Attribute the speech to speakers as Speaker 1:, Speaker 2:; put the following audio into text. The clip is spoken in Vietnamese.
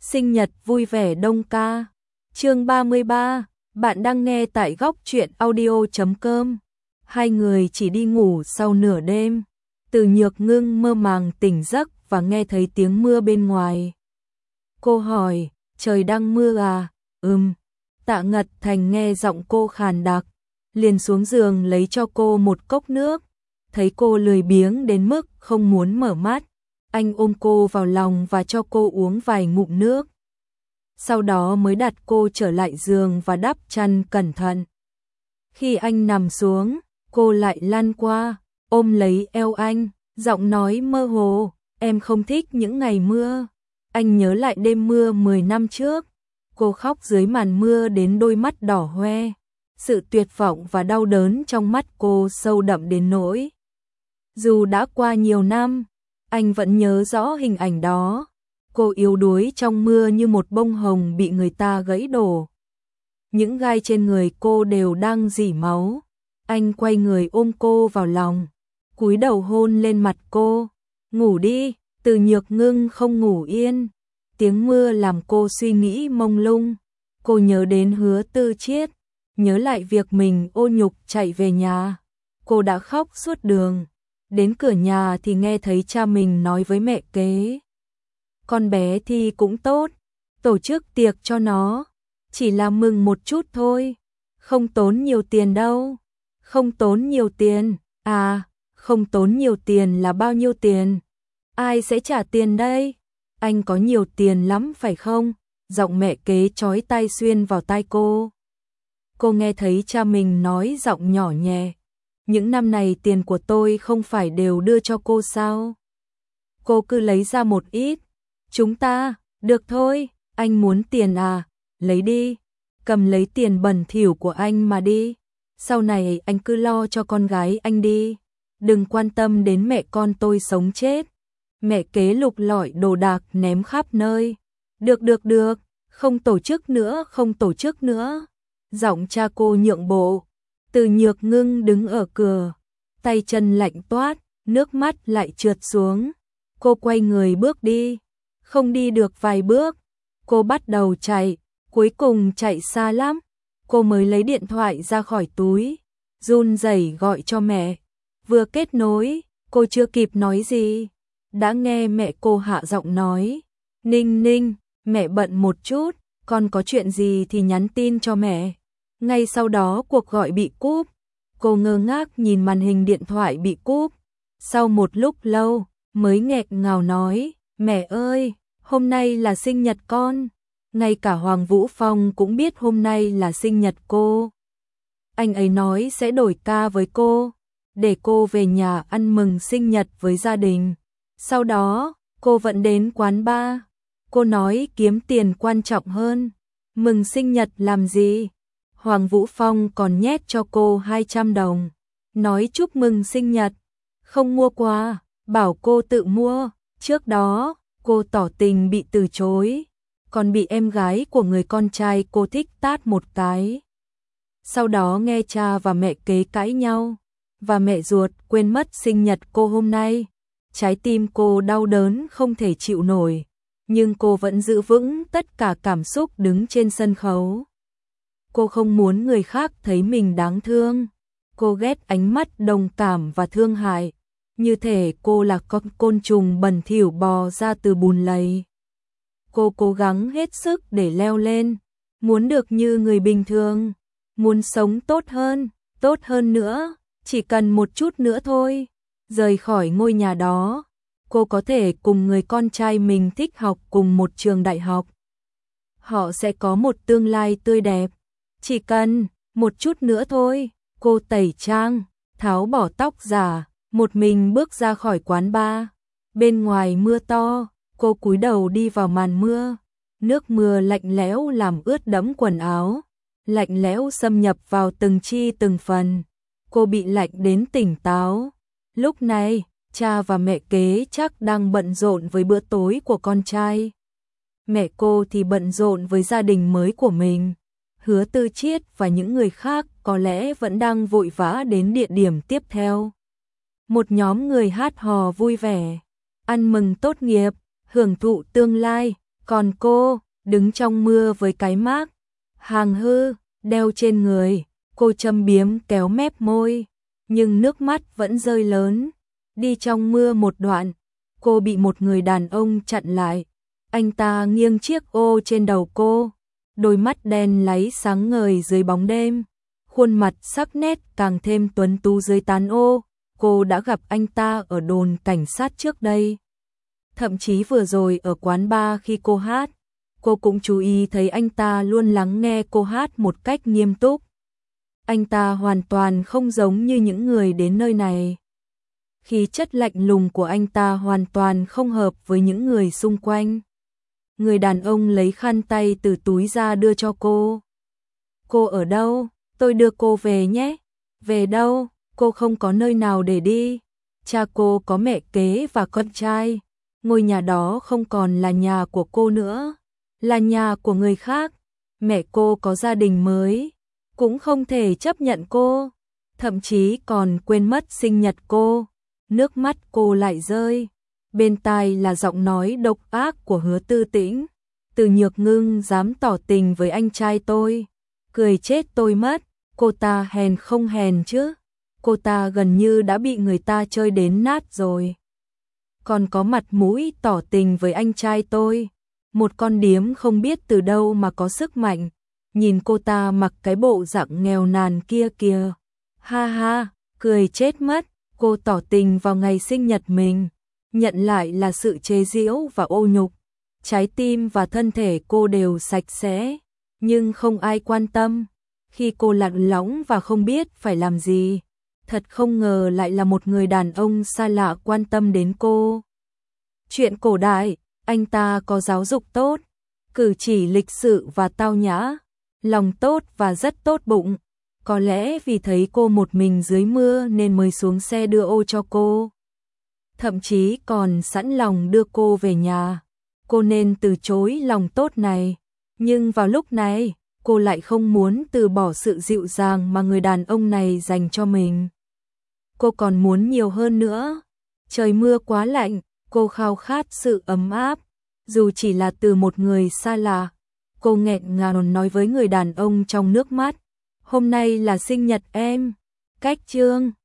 Speaker 1: Sinh nhật vui vẻ Đông ca. Chương 33, bạn đang nghe tại góc truyện audio.com. Hai người chỉ đi ngủ sau nửa đêm. Từ Nhược Ngưng mơ màng tỉnh giấc và nghe thấy tiếng mưa bên ngoài. Cô hỏi, trời đang mưa à? Tạ Ngật Thành nghe giọng cô khàn đặc, liền xuống giường lấy cho cô một cốc nước. Thấy cô lười biếng đến mức không muốn mở mắt, anh ôm cô vào lòng và cho cô uống vài ngụm nước. Sau đó mới đặt cô trở lại giường và đắp chăn cẩn thận. Khi anh nằm xuống, cô lại lăn qua, ôm lấy eo anh, giọng nói mơ hồ, em không thích những ngày mưa. Anh nhớ lại đêm mưa 10 năm trước. Cô khóc dưới màn mưa đến đôi mắt đỏ hoe. Sự tuyệt vọng và đau đớn trong mắt cô sâu đậm đến nỗi. Dù đã qua nhiều năm, anh vẫn nhớ rõ hình ảnh đó. Cô yếu đuối trong mưa như một bông hồng bị người ta gãy đổ. Những gai trên người cô đều đang rỉ máu. Anh quay người ôm cô vào lòng, cúi đầu hôn lên mặt cô. Ngủ đi. Từ Nhược Ngưng không ngủ yên. Tiếng mưa làm cô suy nghĩ mông lung. Cô nhớ đến Hứa Tư Chiết, nhớ lại việc mình ô nhục chạy về nhà. Cô đã khóc suốt đường. Đến cửa nhà thì nghe thấy cha mình nói với mẹ kế. Con bé thì cũng tốt, tổ chức tiệc cho nó, chỉ là mừng một chút thôi, không tốn nhiều tiền đâu. Không tốn nhiều tiền? À, không tốn nhiều tiền là bao nhiêu tiền? Ai sẽ trả tiền đây? Anh có nhiều tiền lắm phải không? Giọng mẹ kế chói tai xuyên vào tai cô. Cô nghe thấy cha mình nói giọng nhỏ nhẹ. Những năm này tiền của tôi không phải đều đưa cho cô sao? Cô cứ lấy ra một ít. Chúng ta, được thôi, anh muốn tiền à? Lấy đi, cầm lấy tiền bẩn thỉu của anh mà đi. Sau này anh cứ lo cho con gái anh đi. Đừng quan tâm đến mẹ con tôi sống chết. Mẹ kế lục lọi đồ đạc ném khắp nơi. Được, không tổ chức nữa, không tổ chức nữa. Giọng cha cô nhượng bộ. Từ Nhược Ngưng đứng ở cửa, tay chân lạnh toát, nước mắt lại trượt xuống. Cô quay người bước đi, không đi được vài bước, cô bắt đầu chạy, cuối cùng chạy xa lắm. Cô mới lấy điện thoại ra khỏi túi, run rẩy gọi cho mẹ. Vừa kết nối, cô chưa kịp nói gì, đã nghe mẹ cô hạ giọng nói. Ninh, mẹ bận một chút, con có chuyện gì thì nhắn tin cho mẹ. Ngay sau đó cuộc gọi bị cúp. Cô ngơ ngác nhìn màn hình điện thoại bị cúp. Sau một lúc lâu, mới nghẹn ngào nói, mẹ ơi, hôm nay là sinh nhật con. Ngay cả Hoàng Vũ Phong cũng biết hôm nay là sinh nhật cô. Anh ấy nói sẽ đổi ca với cô, để cô về nhà ăn mừng sinh nhật với gia đình. Sau đó, cô vẫn đến quán bar. Cô nói kiếm tiền quan trọng hơn. Mừng sinh nhật làm gì? Hoàng Vũ Phong còn nhét cho cô 200 đồng. Nói chúc mừng sinh nhật. Không mua quà, bảo cô tự mua. Trước đó, cô tỏ tình bị từ chối, còn bị em gái của người con trai cô thích tát một cái. Sau đó nghe cha và mẹ kế cãi nhau, và mẹ ruột quên mất sinh nhật cô hôm nay. Trái tim cô đau đớn không thể chịu nổi, nhưng cô vẫn giữ vững tất cả cảm xúc đứng trên sân khấu. Cô không muốn người khác thấy mình đáng thương. Cô ghét ánh mắt đồng cảm và thương hại, như thể cô là con côn trùng bẩn thỉu bò ra từ bùn lầy. Cô cố gắng hết sức để leo lên, muốn được như người bình thường, muốn sống tốt hơn nữa, chỉ cần một chút nữa thôi. Rời khỏi ngôi nhà đó, cô có thể cùng người con trai mình thích học cùng một trường đại học. Họ sẽ có một tương lai tươi đẹp. Chỉ cần một chút nữa thôi. Cô tẩy trang, tháo bỏ tóc giả, một mình bước ra khỏi quán bar. Bên ngoài mưa to, cô cúi đầu đi vào màn mưa. Nước mưa lạnh lẽo làm ướt đẫm quần áo, lạnh lẽo xâm nhập vào từng chi từng phần. Cô bị lạnh đến tỉnh táo. Lúc này, cha và mẹ kế chắc đang bận rộn với bữa tối của con trai. Mẹ cô thì bận rộn với gia đình mới của mình. Hứa Tư Chiết và những người khác có lẽ vẫn đang vội vã đến địa điểm tiếp theo. Một nhóm người hát hò vui vẻ, ăn mừng tốt nghiệp, hưởng thụ tương lai, Còn cô, đứng trong mưa với cái mác hàng hư đeo trên người, cô châm biếm kéo mép môi, nhưng nước mắt vẫn rơi lớn. Đi trong mưa một đoạn, cô bị một người đàn ông chặn lại. Anh ta nghiêng chiếc ô trên đầu cô, đôi mắt đen láy sáng ngời dưới bóng đêm, khuôn mặt sắc nét càng thêm tuấn tú dưới tán ô. Cô đã gặp anh ta ở đồn cảnh sát trước đây. Thậm chí vừa rồi ở quán bar khi cô hát, cô cũng chú ý thấy anh ta luôn lắng nghe cô hát một cách nghiêm túc. Anh ta hoàn toàn không giống như những người đến nơi này. Khí chất lạnh lùng của anh ta hoàn toàn không hợp với những người xung quanh. Người đàn ông lấy khăn tay từ túi ra đưa cho cô. Cô ở đâu? Tôi đưa cô về nhé. Về đâu? Cô không có nơi nào để đi. Cha cô có mẹ kế và con trai. Ngôi nhà đó không còn là nhà của cô nữa, là nhà của người khác. Mẹ cô có gia đình mới, cũng không thể chấp nhận cô, thậm chí còn quên mất sinh nhật cô. Nước mắt cô lại rơi. Bên tai là giọng nói độc ác của Hứa Tư Tĩnh. Từ Nhược Ngưng dám tỏ tình với anh trai tôi, cười chết tôi mất. Cô ta hèn không hèn chứ? Cô ta gần như đã bị người ta chơi đến nát rồi, còn có mặt mũi tỏ tình với anh trai tôi. Một con điếm không biết từ đâu mà có sức mạnh. Nhìn cô ta mặc cái bộ dạng nghèo nàn kia kìa. Ha ha, cười chết mất. Cô tỏ tình vào ngày sinh nhật mình, nhận lại là sự chế giễu và ô nhục. Trái tim và thân thể cô đều sạch sẽ, nhưng không ai quan tâm. Khi cô lạc lõng và không biết phải làm gì, thật không ngờ lại là một người đàn ông xa lạ quan tâm đến cô. Chuyện cổ đại, anh ta có giáo dục tốt, cử chỉ lịch sự và tao nhã, lòng tốt và rất tốt bụng. Có lẽ vì thấy cô một mình dưới mưa nên mới xuống xe đưa ô cho cô. Thậm chí còn sẵn lòng đưa cô về nhà. Cô nên từ chối lòng tốt này. Nhưng vào lúc này, cô lại không muốn từ bỏ sự dịu dàng mà người đàn ông này dành cho mình. Cô còn muốn nhiều hơn nữa. Trời mưa quá lạnh, cô khao khát sự ấm áp, dù chỉ là từ một người xa lạ. Cô nghẹn ngào nói với người đàn ông trong nước mắt. Hôm nay là sinh nhật em. Cách chương